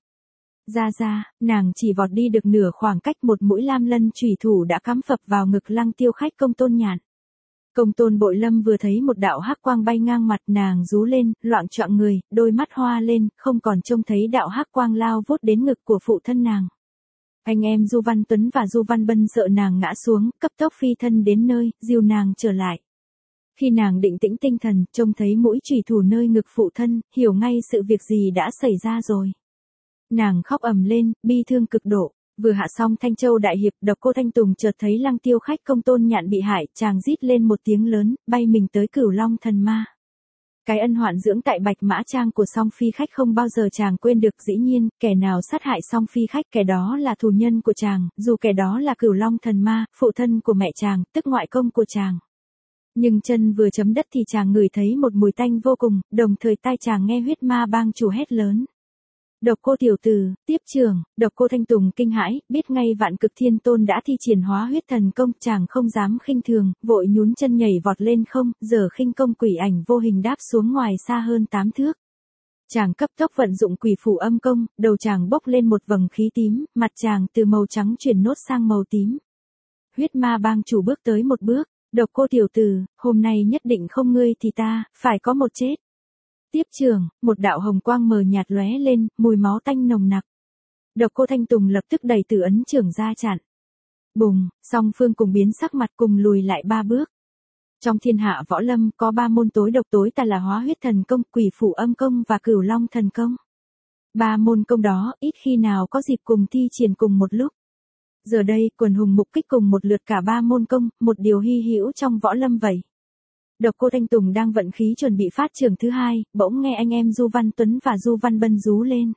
Ra, nàng chỉ vọt đi được nửa khoảng cách, một mũi lam lân chủy thủ đã cắm phập vào ngực Lăng Tiêu khách Công Tôn Nhạn. Công Tôn Bội Lâm vừa thấy một đạo hắc quang bay ngang mặt, nàng rú lên, loạng choạng người, đôi mắt hoa lên, không còn trông thấy đạo hắc quang lao vút đến ngực của phụ thân nàng. Anh em Du Văn Tuấn và Du Văn Bân sợ nàng ngã xuống, cấp tốc phi thân đến nơi, dìu nàng trở lại. Khi nàng định tĩnh tinh thần, trông thấy mũi chủy thủ nơi ngực phụ thân, hiểu ngay sự việc gì đã xảy ra rồi. Nàng khóc ầm lên, bi thương cực độ. Vừa hạ xong Thanh Châu Đại Hiệp, Độc Cô Thanh Tùng chợt thấy Lăng Tiêu khách Công Tôn Nhạn bị hại, chàng rít lên một tiếng lớn, bay mình tới Cửu Long thần ma. Cái ân hoạn dưỡng tại Bạch Mã Trang của song phi khách không bao giờ chàng quên được, dĩ nhiên, kẻ nào sát hại song phi khách, kẻ đó là thù nhân của chàng, dù kẻ đó là Cửu Long thần ma, phụ thân của mẹ chàng, tức ngoại công của chàng. Nhưng chân vừa chấm đất thì chàng ngửi thấy một mùi tanh vô cùng, đồng thời tai chàng nghe Huyết Ma bang chủ hét lớn. Độc Cô tiểu tử, tiếp trưởng. Độc Cô Thanh Tùng kinh hãi, biết ngay Vạn Cực Thiên Tôn đã thi triển Hóa Huyết Thần công, chàng không dám khinh thường, vội nhún chân nhảy vọt lên không, giờ khinh công quỷ ảnh vô hình đáp xuống ngoài xa hơn 8 thước. Chàng cấp tốc vận dụng Quỷ Phủ Âm công, đầu chàng bốc lên một vầng khí tím, mặt chàng từ màu trắng chuyển nốt sang màu tím. Huyết Ma bang chủ bước tới một bước, Độc Cô tiểu tử, hôm nay nhất định không ngươi thì ta, phải có một chết. Tiếp trường, một đạo hồng quang mờ nhạt lóe lên, mùi máu tanh nồng nặc. Độc Cô Thanh Tùng lập tức đẩy Tử Ấn Trưởng ra chặn. Bùng, song phương cùng biến sắc mặt cùng lùi lại 3 bước. Trong thiên hạ võ lâm có 3 môn tối độc tối tà là Hóa Huyết Thần Công, Quỷ Phủ Âm Công và Cửu Long Thần Công. 3 môn công đó ít khi nào có dịp cùng thi triển cùng một lúc. Giờ đây quần hùng mục kích cùng một lượt cả 3 môn công, một điều hy hữu trong võ lâm vậy. Độc Cô Thanh Tùng đang vận khí chuẩn bị phát trường thứ 2, bỗng nghe anh em Du Văn Tuấn và Du Văn Bân rú lên.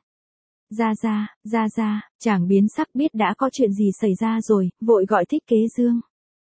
Ra, chàng biến sắc biết đã có chuyện gì xảy ra rồi, vội gọi Thích Kế Dương.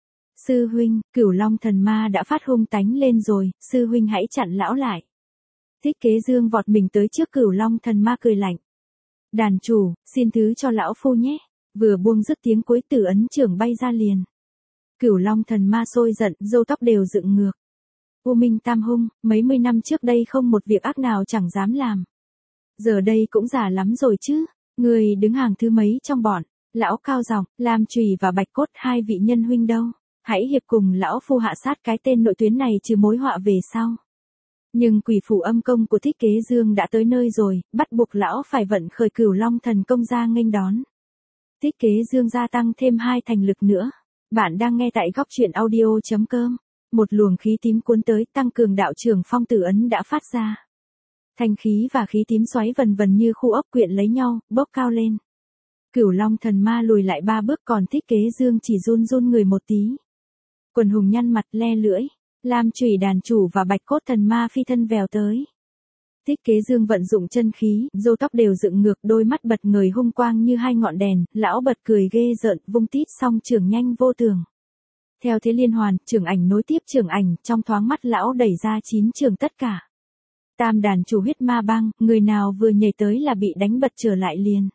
Sư huynh, Cửu Long thần ma đã phát hung tánh lên rồi, sư huynh hãy chặn lão lại. Thích Kế Dương vọt mình tới trước Cửu Long thần ma cười lạnh. Đàn chủ, xin thứ cho lão phu nhé. Vừa buông dứt tiếng cuối Tử Ấn Trưởng bay ra liền. Cửu Long thần ma sôi giận, râu tóc đều dựng ngược. U Minh Tam Hung, mấy mươi năm trước đây không một việc ác nào chẳng dám làm. Giờ đây cũng già lắm rồi chứ, người đứng hàng thứ mấy trong bọn, lão cao giọng, Lam Chùy và Bạch Cốt 2 vị nhân huynh đâu, hãy hiệp cùng lão phu hạ sát cái tên nội tuyến này trừ mối họa về sau. Nhưng Quỷ Phủ Âm Công của Thích Kế Dương đã tới nơi rồi, bắt buộc lão phải vận khởi Cửu Long Thần Công ra nghênh đón. Thích Kế Dương gia tăng thêm 2 thành lực nữa. Bạn đang nghe tại góc truyện audio.com. Một luồng khí tím cuốn tới tăng cường đạo trưởng phong Tử Ấn đã phát ra. Thanh khí và khí tím xoáy vần vần như khu ốc quyện lấy nhau, bốc cao lên. Cửu Long thần ma lùi lại 3 bước còn Thích Kế Dương chỉ run run người một tí. Quần hùng nhăn mặt le lưỡi, Lam Chùy đàn chủ và Bạch Cốt thần ma phi thân vèo tới. Thích Kế Dương vận dụng chân khí, râu tóc đều dựng ngược, đôi mắt bật ngời hung quang như 2 ngọn đèn, lão bật cười ghê rợn, vung tít song trường nhanh vô tường. Theo thế liên hoàn, trường ảnh nối tiếp trường ảnh, trong thoáng mắt lão đẩy ra 9 trường tất cả. Tam đàn chủ Huyết Ma Bang, người nào vừa nhảy tới là bị đánh bật trở lại liền.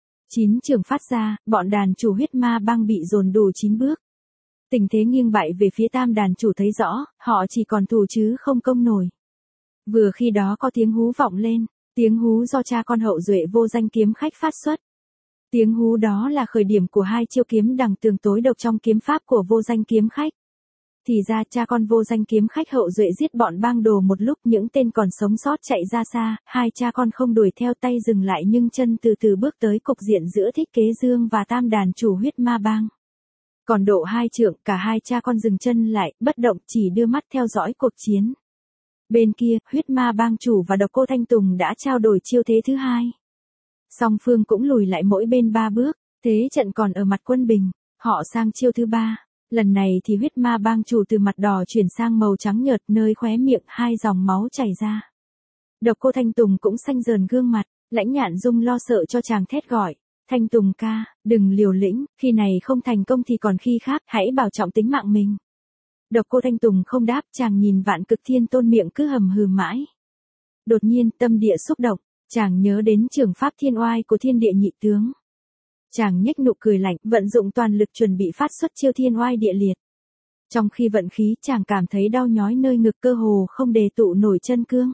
9 trường phát ra, bọn đàn chủ Huyết Ma Bang bị dồn đủ 9 bước. Tình thế nghiêng bại về phía tam đàn chủ thấy rõ, họ chỉ còn thủ chứ không công nổi. Vừa khi đó có tiếng hú vọng lên, tiếng hú do cha con hậu duệ Vô Danh kiếm khách phát xuất. Tiếng hú đó là khởi điểm của 2 chiêu kiếm đằng tường tối độc trong kiếm pháp của Vô Danh kiếm khách. Thì ra cha con Vô Danh kiếm khách hậu duệ giết bọn bang đồ một lúc, những tên còn sống sót chạy ra xa, 2 cha con không đuổi theo tay dừng lại nhưng chân từ từ bước tới cục diện giữa Thích Kế Dương và tam đàn chủ Huyết Ma Bang. Còn độ 2 trượng, cả 2 cha con dừng chân lại, bất động chỉ đưa mắt theo dõi cuộc chiến. Bên kia, Huyết Ma Bang chủ và Độc Cô Thanh Tùng đã trao đổi chiêu thế thứ 2. Song phương cũng lùi lại mỗi bên 3 bước, thế trận còn ở mặt quân bình, họ sang chiêu thứ 3. Lần này thì Huyết Ma Bang chủ từ mặt đỏ chuyển sang màu trắng nhợt, nơi khóe miệng 2 dòng máu chảy ra. Độc Cô Thanh Tùng cũng xanh dờn gương mặt, Lãnh Nhạn Dung lo sợ cho chàng thét gọi, Thanh Tùng ca, đừng liều lĩnh, khi này không thành công thì còn khi khác, hãy bảo trọng tính mạng mình. Độc Cô Thanh Tùng không đáp, chàng nhìn Vạn Cực Thiên Tôn miệng cứ hầm hừ mãi. Đột nhiên tâm địa xúc động, chàng nhớ đến trường pháp thiên oai của Thiên Địa Nhị Tướng. Chàng nhếch nụ cười lạnh, vận dụng toàn lực chuẩn bị phát xuất chiêu Thiên Oai Địa Liệt. Trong khi vận khí, chàng cảm thấy đau nhói nơi ngực, cơ hồ không đề tụ nổi chân cương.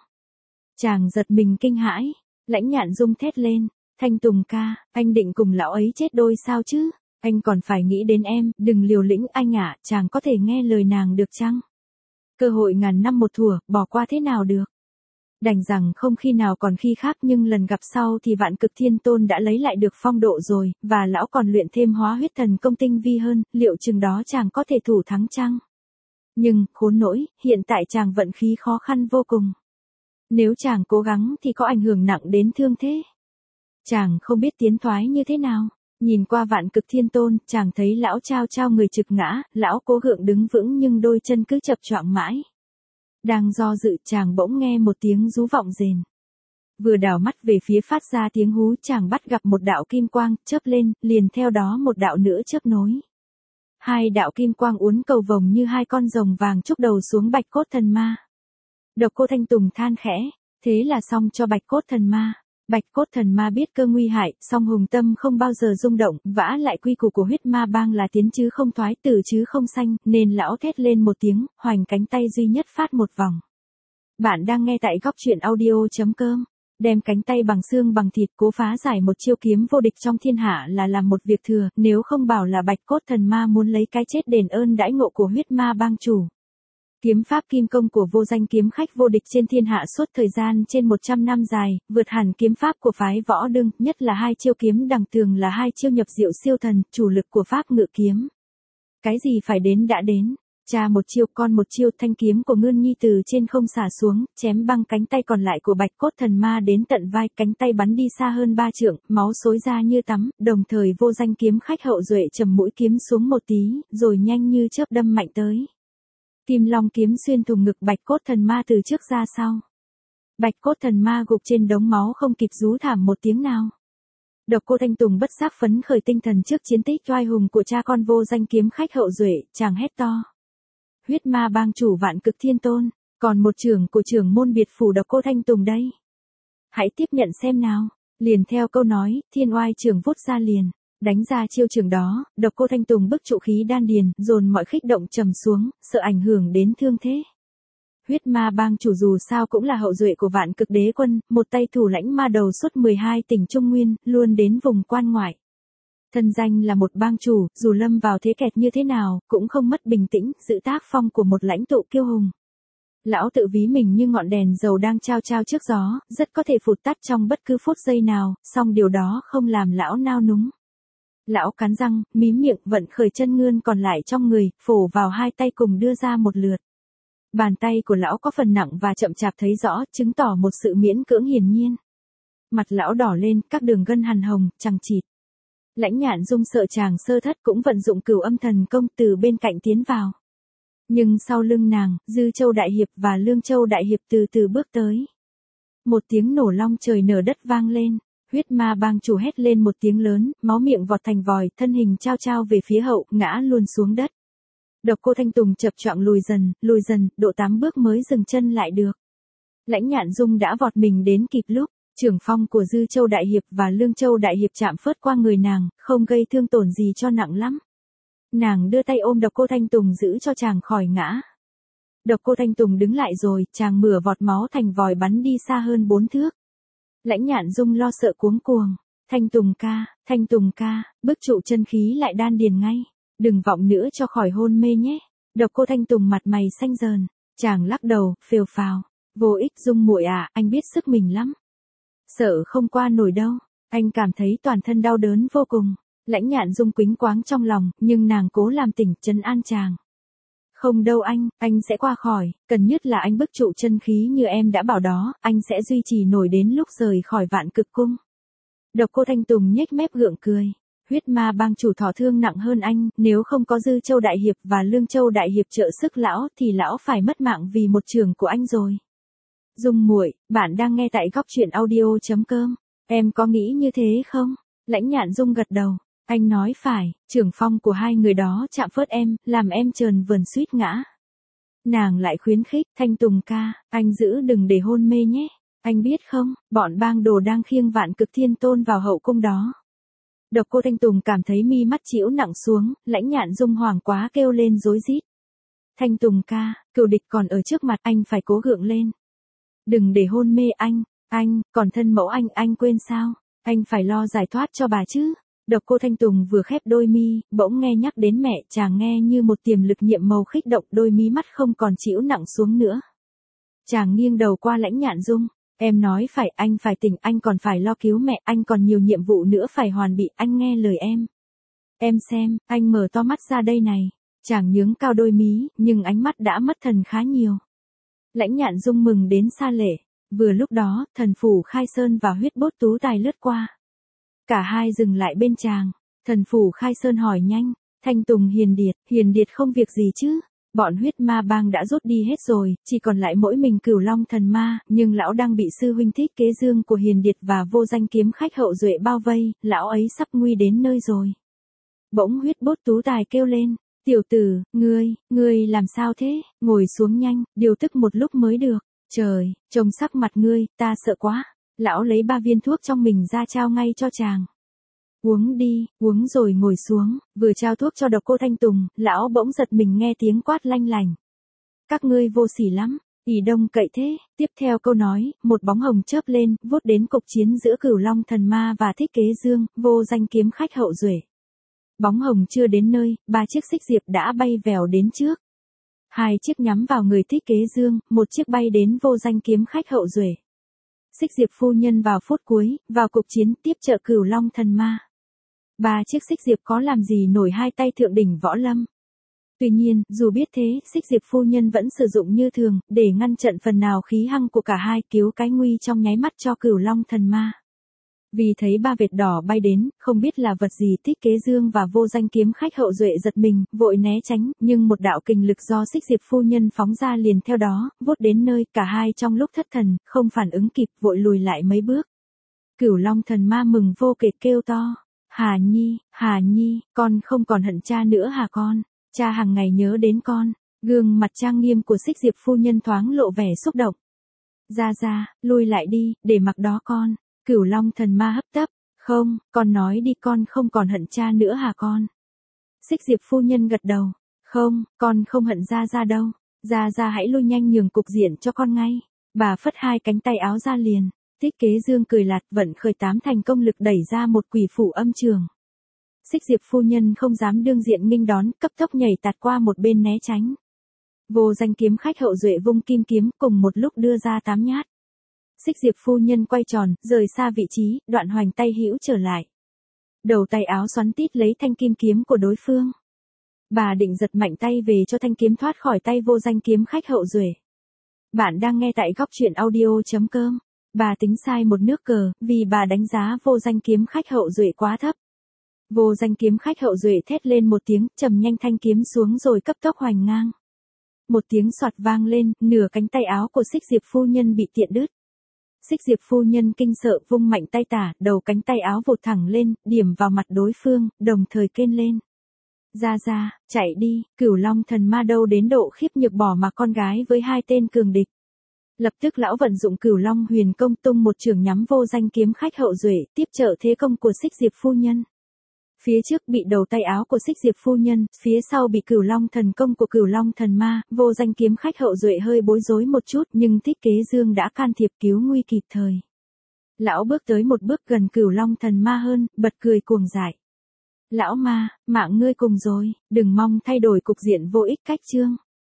Chàng giật mình kinh hãi, Lãnh Nhạn Dung thét lên, Thanh Tùng ca, anh định cùng lão ấy chết đôi sao chứ? Anh còn phải nghĩ đến em, đừng liều lĩnh anh ạ, chàng có thể nghe lời nàng được chăng? Cơ hội ngàn năm một thủa, bỏ qua thế nào được? Đành rằng không khi nào còn khi khác, nhưng lần gặp sau thì Vạn Cực Thiên Tôn đã lấy lại được phong độ rồi, và lão còn luyện thêm Hóa Huyết Thần Công tinh vi hơn, liệu chừng đó chàng có thể thủ thắng chăng? Nhưng, khốn nỗi, hiện tại chàng vận khí khó khăn vô cùng. Nếu chàng cố gắng thì có ảnh hưởng nặng đến thương thế. Chàng không biết tiến thoái như thế nào. Nhìn qua Vạn Cực Thiên Tôn, chàng thấy lão trao người trực ngã, lão cố gượng đứng vững nhưng đôi chân cứ chập choạng mãi. Đang do dự, chàng bỗng nghe một tiếng rú vọng rền. Vừa đảo mắt về phía phát ra tiếng hú, chàng bắt gặp một đạo kim quang chớp lên, liền theo đó một đạo nữa chớp nối. 2 đạo kim quang uốn cầu vồng như 2 con rồng vàng chúc đầu xuống Bạch Cốt thần ma. Độc Cô Thanh Tùng than khẽ, thế là xong cho Bạch Cốt thần ma. Bạch Cốt thần ma biết cơ nguy hại, song hùng tâm không bao giờ rung động, vả lại quy củ của Huyết Ma Bang là tiến chứ không thoái, tử chứ không sanh, nên lão thét lên một tiếng, hoành cánh tay duy nhất phát một vòng. Bạn đang nghe tại góc truyện audio.com. Đem cánh tay bằng xương bằng thịt cố phá giải một chiêu kiếm vô địch trong thiên hạ là làm một việc thừa, nếu không bảo là Bạch Cốt Thần Ma muốn lấy cái chết đền ơn đãi ngộ của huyết ma bang chủ. Kiếm pháp kim công của vô danh kiếm khách vô địch trên thiên hạ suốt thời gian trên 100 năm dài, vượt hẳn kiếm pháp của phái Võ Đương, nhất là hai chiêu kiếm đằng tường là hai chiêu nhập diệu siêu thần, chủ lực của pháp ngự kiếm. Cái gì phải đến đã đến. Cha một chiêu con một chiêu, thanh kiếm của Ngươn Nhi từ trên không xả xuống, chém băng cánh tay còn lại của Bạch Cốt Thần Ma đến tận vai, cánh tay bắn đi xa hơn 3 trượng, máu xối ra như tắm, đồng thời vô danh kiếm khách hậu duệ trầm mũi kiếm xuống một tí, rồi nhanh như chớp đâm mạnh tới. Kim Long kiếm xuyên thủng ngực Bạch Cốt Thần Ma từ trước ra sau. Bạch Cốt Thần Ma gục trên đống máu không kịp rú thảm một tiếng nào. Độc Cô Thanh Tùng bất giác phấn khởi tinh thần trước chiến tích oai hùng của cha con vô danh kiếm khách hậu duệ, chàng hét to. Huyết ma bang chủ Vạn Cực Thiên Tôn, còn một trưởng của trưởng môn biệt phủ Độc Cô Thanh Tùng đây. Hãy tiếp nhận xem nào. Liền theo câu nói, thiên oai trưởng vút ra liền. Đánh ra chiêu trường đó, Độc Cô Thanh Tùng bức trụ khí đan điền, dồn mọi khích động trầm xuống, sợ ảnh hưởng đến thương thế. Huyết ma bang chủ dù sao cũng là hậu duệ của Vạn Cực Đế Quân, một tay thủ lãnh ma đầu suốt 12 tỉnh Trung Nguyên, luôn đến vùng quan ngoại. Thân danh là một bang chủ, dù lâm vào thế kẹt như thế nào, cũng không mất bình tĩnh, giữ tác phong của một lãnh tụ kiêu hùng. Lão tự ví mình như ngọn đèn dầu đang chao chao trước gió, rất có thể phụt tắt trong bất cứ phút giây nào, song điều đó không làm lão nao núng. Lão cắn răng, mím miệng, vận khởi chân ngươn còn lại trong người, phổ vào hai tay cùng đưa ra một lượt. Bàn tay của lão có phần nặng và chậm chạp thấy rõ, chứng tỏ một sự miễn cưỡng hiển nhiên. Mặt lão đỏ lên, các đường gân hằn hồng, chằng chịt. Lãnh Nhạn Dung sợ chàng sơ thất cũng vận dụng Cửu Âm Thần Công từ bên cạnh tiến vào. Nhưng sau lưng nàng, Dư Châu Đại Hiệp và Lương Châu Đại Hiệp từ từ bước tới. Một tiếng nổ long trời nở đất vang lên. Huyết ma bang chủ hét lên một tiếng lớn, máu miệng vọt thành vòi, thân hình chao chao về phía hậu, ngã luôn xuống đất. Độc Cô Thanh Tùng chập choạng lùi dần, độ 8 bước mới dừng chân lại được. Lãnh Nhạn Dung đã vọt mình đến kịp lúc, trưởng phong của Dư Châu Đại Hiệp và Lương Châu Đại Hiệp chạm phớt qua người nàng, không gây thương tổn gì cho nặng lắm. Nàng đưa tay ôm Độc Cô Thanh Tùng giữ cho chàng khỏi ngã. Độc Cô Thanh Tùng đứng lại rồi, chàng mửa vọt máu thành vòi bắn đi xa hơn 4 thước. Lãnh Nhạn Dung lo sợ cuống cuồng. Thanh Tùng ca, bức trụ chân khí lại đan điền ngay. Đừng vọng nữa cho khỏi hôn mê nhé. Độc Cô Thanh Tùng mặt mày xanh dờn. Chàng lắc đầu, phều phào. Vô ích Dung muội à, anh biết sức mình lắm. Sợ không qua nổi đâu. Anh cảm thấy toàn thân đau đớn vô cùng. Lãnh Nhạn Dung quĩnh quáng trong lòng, nhưng nàng cố làm tỉnh, trấn an chàng. Không đâu anh sẽ qua khỏi, cần nhất là anh bức trụ chân khí như em đã bảo đó, anh sẽ duy trì nổi đến lúc rời khỏi Vạn Cực Cung. Độc Cô Thanh Tùng nhếch mép gượng cười. Huyết ma bang chủ thọ thương nặng hơn anh, nếu không có Dư Châu Đại Hiệp và Lương Châu Đại Hiệp trợ sức lão thì lão phải mất mạng vì một trường của anh rồi. Dung muội, bạn đang nghe tại góc truyện audio.com. Em có nghĩ như thế không? Lãnh Nhạn Dung gật đầu. Anh nói phải, trưởng phong của hai người đó chạm phớt em, làm em trờn vờn suýt ngã. Nàng lại khuyến khích, Thanh Tùng ca, anh giữ đừng để hôn mê nhé. Anh biết không, bọn bang đồ đang khiêng Vạn Cực Thiên Tôn vào hậu cung đó. Độc Cô Thanh Tùng cảm thấy mi mắt chĩu nặng xuống, Lãnh Nhạn Dung hoảng quá kêu lên rối rít. Thanh Tùng ca, cừu địch còn ở trước mặt, anh phải cố gượng lên. Đừng để hôn mê anh, còn thân mẫu anh quên sao? Anh phải lo giải thoát cho bà chứ. Độc Cô Thanh Tùng vừa khép đôi mi, bỗng nghe nhắc đến mẹ, chàng nghe như một tiềm lực nhiệm màu khích động, đôi mí mắt không còn chịu nặng xuống nữa. Chàng nghiêng đầu qua Lãnh Nhạn Dung, em nói phải, anh phải tỉnh, anh còn phải lo cứu mẹ, anh còn nhiều nhiệm vụ nữa phải hoàn bị, anh nghe lời em. Em xem, anh mở to mắt ra đây này. Chàng nhướng cao đôi mí, nhưng ánh mắt đã mất thần khá nhiều. Lãnh Nhạn Dung mừng đến xa lệ. Vừa lúc đó, thần phủ Khai Sơn và Huyết Bốt Tú Tài lướt qua. Cả hai dừng lại bên chàng. Thần phủ Khai Sơn hỏi nhanh. Thanh Tùng Hiền Điệt không việc gì chứ? Bọn huyết ma bang đã rút đi hết rồi, chỉ còn lại mỗi mình Cửu Long thần ma, nhưng lão đang bị sư huynh thích kế dương của Hiền Điệt và vô danh kiếm khách hậu duệ bao vây, lão ấy sắp nguy đến nơi rồi. Bỗng Huyết Bốt Tú Tài kêu lên. Tiểu tử, ngươi làm sao thế? Ngồi xuống nhanh, điều tức một lúc mới được. Trời, trông sắc mặt ngươi, ta sợ quá. Lão lấy 3 viên thuốc trong mình ra trao ngay cho chàng. Uống đi, uống rồi ngồi xuống, vừa trao thuốc cho Độc Cô Thanh Tùng, lão bỗng giật mình nghe tiếng quát lanh lành. Các ngươi vô sỉ lắm, ỷ đông cậy thế, tiếp theo câu nói, một bóng hồng chớp lên, vút đến cuộc chiến giữa Cửu Long Thần Ma và Thích Kế Dương, vô danh kiếm khách hậu duệ. Bóng hồng chưa đến nơi, 3 chiếc xích diệp đã bay vèo đến trước. 2 chiếc nhắm vào người Thích Kế Dương, 1 chiếc bay đến vô danh kiếm khách hậu duệ. Xích diệp phu nhân vào phút cuối, vào cuộc chiến tiếp trợ Cửu Long Thần Ma. 3 chiếc xích diệp có làm gì nổi hai tay thượng đỉnh võ lâm. Tuy nhiên, dù biết thế, xích diệp phu nhân vẫn sử dụng như thường, để ngăn trận phần nào khí hăng của cả hai, cứu cái nguy trong nháy mắt cho Cửu Long Thần Ma. Vì thấy 3 vệt đỏ bay đến, không biết là vật gì, Thích Kế Dương và vô danh kiếm khách hậu duệ giật mình, vội né tránh, nhưng một đạo kình lực do xích diệp phu nhân phóng ra liền theo đó, vút đến nơi, cả hai trong lúc thất thần, không phản ứng kịp, vội lùi lại mấy bước. Cửu Long Thần Ma mừng vô kể kêu to, Hà Nhi, con không còn hận cha nữa hả con? Cha hàng ngày nhớ đến con. Gương mặt trang nghiêm của xích diệp phu nhân thoáng lộ vẻ xúc động. Ra, lui lại đi, để mặc đó con. Cửu Long Thần Ma hấp tấp. Không, con nói đi, con không còn hận cha nữa hả con? Xích diệp phu nhân gật đầu. Không, con không hận Ra đâu. Ra hãy lui nhanh nhường cục diện cho con ngay. Bà phất 2 cánh tay áo ra liền. Thích Kế Dương cười lạt, vận khởi 8 thành công lực đẩy ra một quỷ phủ âm trường. Xích diệp phu nhân không dám đương diện nghênh đón, cấp tốc nhảy tạt qua một bên né tránh. Vô danh kiếm khách hậu duệ vung kim kiếm, cùng một lúc đưa ra 8 nhát. Xích diệp phu nhân quay tròn, rời xa vị trí, đoạn hoành tay hữu trở lại. Đầu tay áo xoắn tít lấy thanh kim kiếm của đối phương. Bà định giật mạnh tay về cho thanh kiếm thoát khỏi tay vô danh kiếm khách hậu duệ. Bạn đang nghe tại góc truyện audio.com. Bà tính sai một nước cờ, vì bà đánh giá vô danh kiếm khách hậu duệ quá thấp. Vô danh kiếm khách hậu duệ thét lên một tiếng, trầm nhanh thanh kiếm xuống rồi cấp tốc hoành ngang. Một tiếng xoạt vang lên, nửa cánh tay áo của xích diệp phu nhân bị tiện đứt. Xích diệp phu nhân kinh sợ vung mạnh tay tả, đầu cánh tay áo vụt thẳng lên, điểm vào mặt đối phương, đồng thời kêu lên. Ra, chạy đi, Cửu Long Thần Ma đâu đến độ khiếp nhược bỏ mặc con gái với 2 tên cường địch. Lập tức lão vận dụng Cửu Long Huyền Công tung một chưởng nhắm vô danh kiếm khách hậu duệ, tiếp trợ thế công của xích diệp phu nhân. Phía trước bị đầu tay áo của xích diệp phu nhân, phía sau bị Cửu Long thần công của Cửu Long Thần Ma, vô danh kiếm khách hậu duệ hơi bối rối một chút, nhưng Thích Kế Dương đã can thiệp cứu nguy kịp thời. Lão bước tới một bước gần Cửu Long Thần Ma hơn, bật cười cuồng dại. Lão ma, mạng ngươi cùng rồi, đừng mong thay đổi cục diện vô ích cách chương.